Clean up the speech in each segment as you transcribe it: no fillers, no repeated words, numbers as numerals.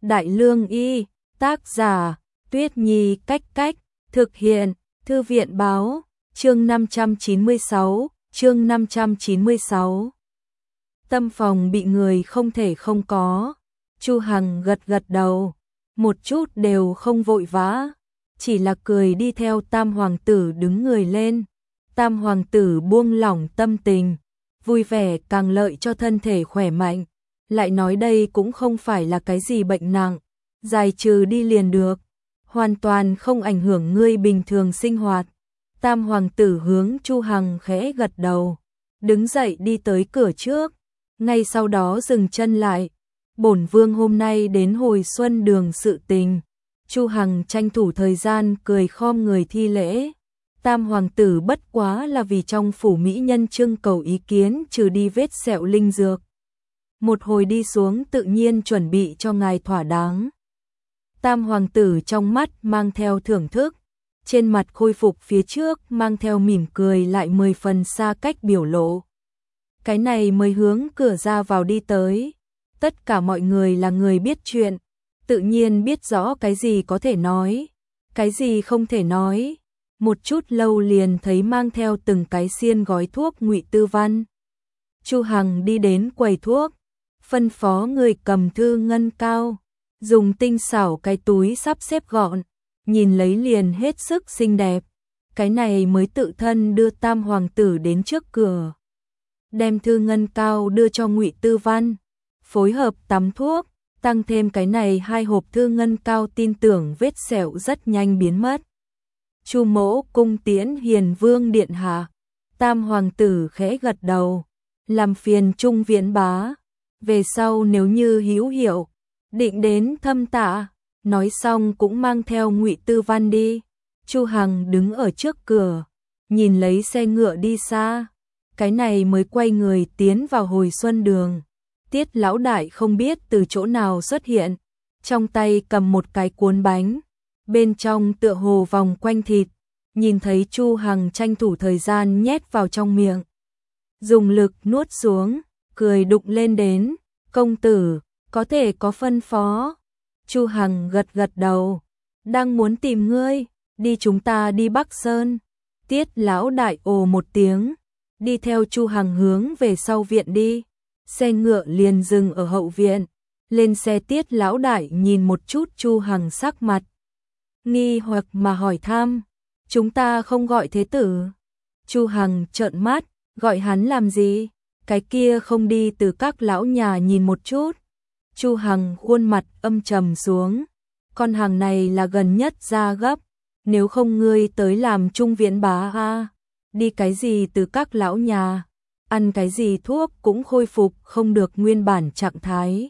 Đại Lương Y, tác giả, Tuyết Nhi Cách Cách, thực hiện, Thư viện Báo, chương 596, chương 596. Tâm phòng bị người không thể không có. Chu Hằng gật gật đầu, một chút đều không vội vã, chỉ là cười đi theo Tam hoàng tử đứng người lên. Tam hoàng tử buông lỏng tâm tình, vui vẻ càng lợi cho thân thể khỏe mạnh, lại nói đây cũng không phải là cái gì bệnh nặng, giải trừ đi liền được, hoàn toàn không ảnh hưởng ngươi bình thường sinh hoạt. Tam hoàng tử hướng Chu Hằng khẽ gật đầu, đứng dậy đi tới cửa trước, ngay sau đó dừng chân lại. Bổn vương hôm nay đến hồi xuân đường sự tình. Chu Hằng tranh thủ thời gian cười khom người thi lễ. Tam hoàng tử bất quá là vì trong phủ mỹ nhân trưng cầu ý kiến trừ đi vết sẹo linh dược. Một hồi đi xuống tự nhiên chuẩn bị cho ngài thỏa đáng. Tam hoàng tử trong mắt mang theo thưởng thức, trên mặt khôi phục phía trước mang theo mỉm cười lại 10 phần xa cách biểu lộ. Cái này mới hướng cửa ra vào đi tới. Tất cả mọi người là người biết chuyện, tự nhiên biết rõ cái gì có thể nói, cái gì không thể nói. Một chút lâu liền thấy mang theo từng cái xiên gói thuốc Ngụy Tư Văn. Chu Hằng đi đến quầy thuốc, phân phó người cầm thư ngân cao, dùng tinh xảo cái túi sắp xếp gọn, nhìn lấy liền hết sức xinh đẹp. Cái này mới tự thân đưa Tam hoàng tử đến trước cửa, đem thư ngân cao đưa cho Ngụy Tư Văn, phối hợp tắm thuốc, tăng thêm cái này 2 hộp thư ngân cao, tin tưởng vết sẹo rất nhanh biến mất. Chu mỗ cung tiễn Hiền Vương điện hạ. Tam hoàng tử khẽ gật đầu, làm phiền Trung Viễn bá, về sau nếu như hữu hiệu, định đến thâm tạ. Nói xong cũng mang theo Ngụy Tư Văn đi. Chu Hằng đứng ở trước cửa, nhìn lấy xe ngựa đi xa, cái này mới quay người tiến vào hồi xuân đường. Tiết lão đại không biết từ chỗ nào xuất hiện, trong tay cầm một cái cuốn bánh, bên trong tựa hồ vòng quanh thịt, nhìn thấy Chu Hằng tranh thủ thời gian nhét vào trong miệng, dùng lực nuốt xuống, cười đụng lên đến, công tử, có thể có phân phó. Chu Hằng gật gật đầu, đang muốn tìm ngươi, đi chúng ta đi Bắc Sơn. Tiết lão đại ồ một tiếng, đi theo Chu Hằng hướng về sau viện đi. Xe ngựa liền dừng ở hậu viện, lên xe Tiết lão đại nhìn một chút Chu Hằng sắc mặt nghi hoặc mà hỏi thăm, chúng ta không gọi thế tử. Chu Hằng trợn mắt, gọi hắn làm gì, cái kia không đi từ các lão nhà nhìn một chút. Chu Hằng khuôn mặt âm trầm xuống, con hàng này là gần nhất ra gấp, nếu không ngươi tới làm Trung Viễn bá a, đi cái gì từ các lão nhà, ăn cái gì thuốc cũng khôi phục không được nguyên bản trạng thái.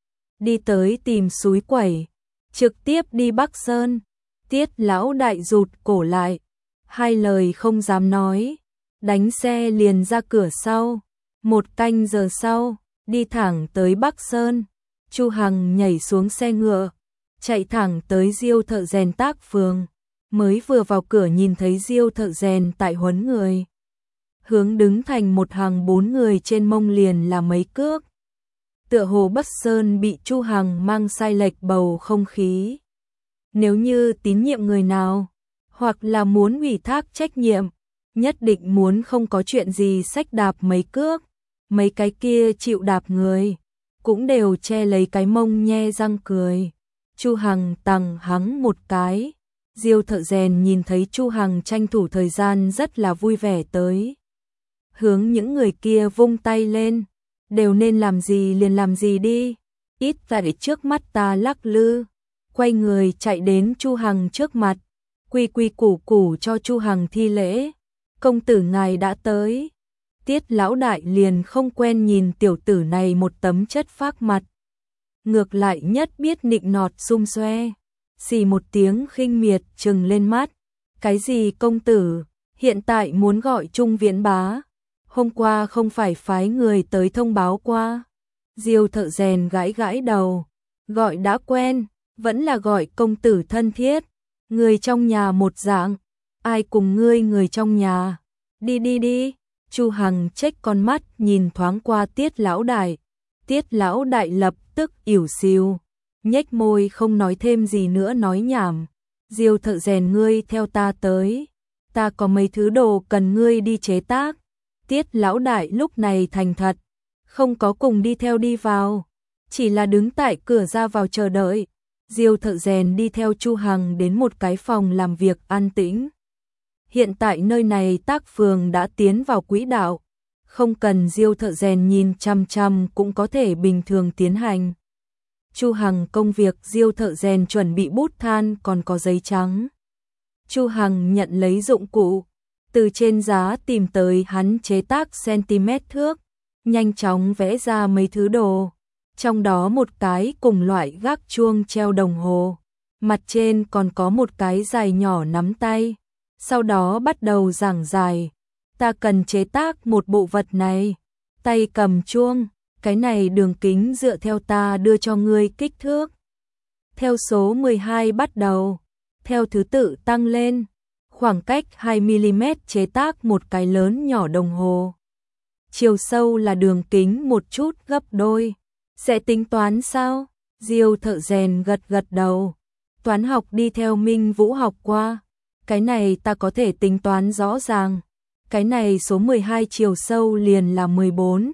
Đi tới tìm súi quẩy, trực tiếp đi Bắc Sơn. Tiết lão đại rụt cổ lại, 2 lời không dám nói, đánh xe liền ra cửa sau. 1 canh giờ sau, đi thẳng tới Bắc Sơn. Chu Hằng nhảy xuống xe ngựa, chạy thẳng tới Diêu thợ rèn Tác Phường. Mới vừa vào cửa nhìn thấy Diêu thợ rèn tại huấn người, hướng đứng thành một hàng 4 người, trên mông liền là mấy cước. Tựa hồ Bắc Sơn bị Chu Hằng mang sai lệch bầu không khí. Nếu như tín nhiệm người nào, hoặc là muốn ủy thác trách nhiệm, nhất định muốn không có chuyện gì xách đạp mấy cước. Mấy cái kia chịu đạp người, cũng đều che lấy cái mông nhe răng cười. Chu Hằng tằng hắng một cái. Diêu thợ rèn nhìn thấy Chu Hằng tranh thủ thời gian rất là vui vẻ tới, hướng những người kia vung tay lên, đều nên làm gì liền làm gì đi, ít tại trước mắt ta lắc lư. Quay người chạy đến Chu Hằng trước mặt, quy quy củ củ cho Chu Hằng thi lễ. Công tử ngài đã tới. Tiết lão đại liền không quen nhìn tiểu tử này một tấm chất phác mặt, ngược lại nhất biết nịnh nọt xum xoe, xì một tiếng khinh miệt trừng lên mắt. Cái gì công tử, hiện tại muốn gọi Trung Viễn bá, hôm qua không phải phái người tới thông báo qua. Diêu thợ rèn gãi gãi đầu, gọi đã quen, vẫn là gọi công tử thân thiết, người trong nhà một dạng, ai cùng ngươi người trong nhà, đi đi đi. Chu Hằng chếch con mắt nhìn thoáng qua Tiết lão đại. Tiết lão đại lập tức ỉu xìu, nhếch môi không nói thêm gì nữa nói nhảm. Diêu thợ rèn ngươi theo ta tới, ta có mấy thứ đồ cần ngươi đi chế tác. Tiết lão đại lúc này thành thật, không có cùng đi theo đi vào, chỉ là đứng tại cửa ra vào chờ đợi. Diêu thợ rèn đi theo Chu Hằng đến một cái phòng làm việc an tĩnh. Hiện tại nơi này tác phường đã tiến vào quỹ đạo, không cần Diêu thợ rèn nhìn chăm chăm cũng có thể bình thường tiến hành. Chu Hằng công việc Diêu thợ rèn chuẩn bị bút than còn có giấy trắng. Chu Hằng nhận lấy dụng cụ, từ trên giá tìm tới hắn chế tác cm thước, nhanh chóng vẽ ra mấy thứ đồ. Trong đó một cái cùng loại gác chuông treo đồng hồ, mặt trên còn có một cái dài nhỏ nắm tay. Sau đó bắt đầu giảng giải, ta cần chế tác một bộ vật này, tay cầm chuông, cái này đường kính dựa theo ta đưa cho ngươi kích thước. Theo số 12 bắt đầu, theo thứ tự tăng lên, khoảng cách 2mm chế tác một cái lớn nhỏ đồng hồ. Chiều sâu là đường kính một chút gấp đôi. Sẽ tính toán sao? Diêu thợ rèn gật gật đầu. Toán học đi theo Minh Vũ học qua. Cái này ta có thể tính toán rõ ràng. Cái này số 12 chiều sâu liền là 14,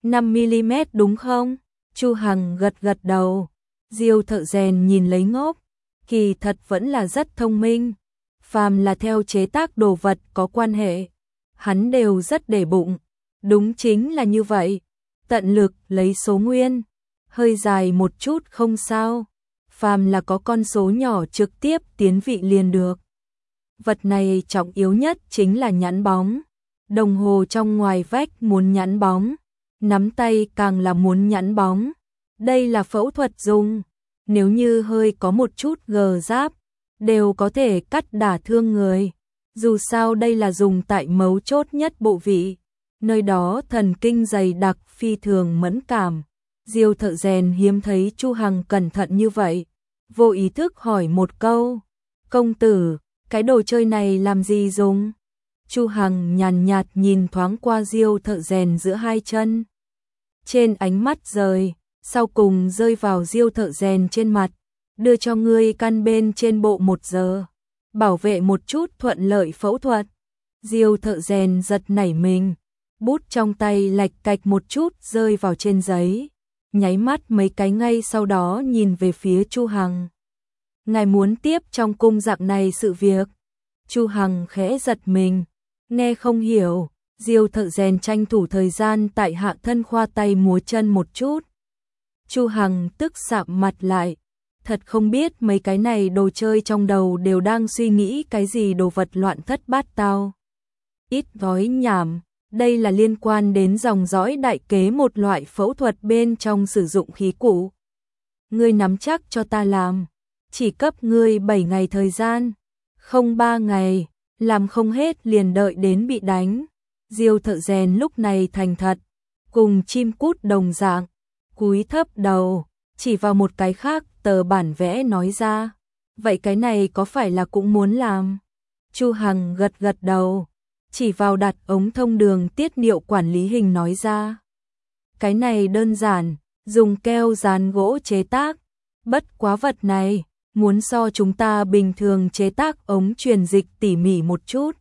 5mm đúng không? Chu Hằng gật gật đầu. Diêu thợ rèn nhìn lấy ngốc. Kỳ thật vẫn là rất thông minh. Phàm là theo chế tác đồ vật có quan hệ, hắn đều rất để bụng. Đúng chính là như vậy. Tận lực lấy số nguyên. Hơi dài một chút không sao. Phàm là có con số nhỏ trực tiếp tiến vị liền được. Vật này trọng yếu nhất chính là nhẵn bóng. Đồng hồ trong ngoài vách muốn nhẵn bóng, nắm tay càng là muốn nhẵn bóng. Đây là phẫu thuật dùng, nếu như hơi có một chút gờ giáp, đều có thể cắt đả thương người. Dù sao đây là dùng tại mấu chốt nhất bộ vị, nơi đó thần kinh dày đặc phi thường mẫn cảm. Diêu thợ rèn hiếm thấy Chu Hằng cẩn thận như vậy, vô ý thức hỏi một câu, công tử, cái đồ chơi này làm gì dùng? Chu Hằng nhàn nhạt nhìn thoáng qua Diêu thợ rèn giữa hai chân. Trên ánh mắt rời, sau cùng rơi vào Diêu thợ rèn trên mặt, đưa cho ngươi căn bên trên bộ 1 giờ, bảo vệ một chút thuận lợi phẫu thuật. Diêu thợ rèn giật nảy mình, bút trong tay lạch cạch một chút rơi vào trên giấy, nháy mắt mấy cái ngay sau đó nhìn về phía Chu Hằng. Ngài muốn tiếp trong cung dạng này sự việc? Chu Hằng khẽ giật mình, nghe không hiểu. Diêu thợ rèn tranh thủ thời gian tại hạ thân khoa tay múa chân một chút. Chu Hằng tức sạm mặt lại, thật không biết mấy cái này đồ chơi trong đầu đều đang suy nghĩ cái gì đồ vật loạn thất bát tao. Ít nói nhảm, đây là liên quan đến dòng dõi đại kế một loại phẫu thuật bên trong sử dụng khí cụ. Ngươi nắm chắc cho ta làm, chỉ cấp ngươi 7 ngày thời gian, không 3 ngày, làm không hết liền đợi đến bị đánh. Diêu thợ rèn lúc này thành thật, cùng chim cút đồng dạng, cúi thấp đầu, chỉ vào một cái khác tờ bản vẽ nói ra, vậy cái này có phải là cũng muốn làm? Chu Hằng gật gật đầu, chỉ vào đặt ống thông đường tiết niệu quản lý hình nói ra, cái này đơn giản, dùng keo dán gỗ chế tác, bất quá vật này, muốn so chúng ta bình thường chế tác ống truyền dịch tỉ mỉ một chút.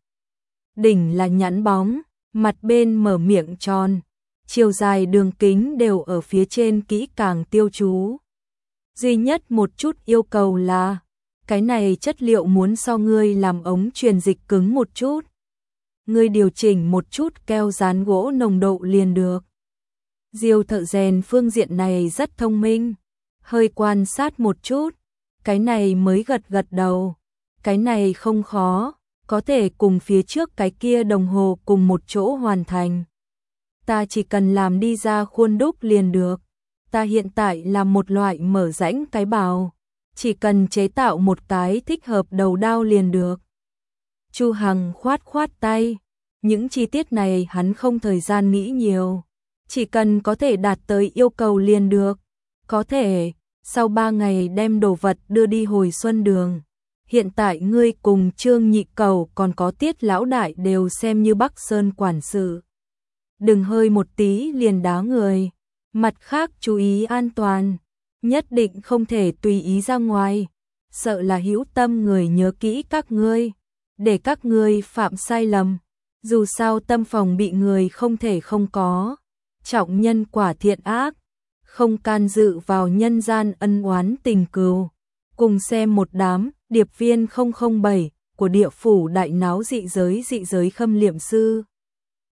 Đỉnh là nhẵn bóng, mặt bên mở miệng tròn, chiều dài đường kính đều ở phía trên kỹ càng tiêu chú. Duy nhất một chút yêu cầu là, cái này chất liệu muốn so ngươi làm ống truyền dịch cứng một chút. Ngươi điều chỉnh một chút keo dán gỗ nồng độ liền được. Diêu thợ rèn phương diện này rất thông minh, hơi quan sát một chút, cái này mới gật gật đầu. Cái này không khó, có thể cùng phía trước cái kia đồng hồ cùng một chỗ hoàn thành. Ta chỉ cần làm đi ra khuôn đúc liền được. Ta hiện tại làm một loại mở rãnh cái bào, chỉ cần chế tạo một cái thích hợp đầu đao liền được. Chu Hằng khoát khoát tay, những chi tiết này hắn không thời gian nghĩ nhiều, chỉ cần có thể đạt tới yêu cầu liền được. Có thể, sau 3 ngày đem đồ vật đưa đi hồi xuân đường. Hiện tại ngươi cùng Trương Nhị Cầu còn có Tiết lão đại đều xem như Bắc Sơn quản sự. Đừng hơi một tí liền đá người. Mặt khác chú ý an toàn, nhất định không thể tùy ý ra ngoài, sợ là hữu tâm người nhớ kỹ các ngươi, để các ngươi phạm sai lầm. Dù sao tâm phòng bị người không thể không có, trọng nhân quả thiện ác, không can dự vào nhân gian ân oán tình cừu. Cùng xem một đám điệp viên 007 của địa phủ đại náo dị giới khâm liệm sư.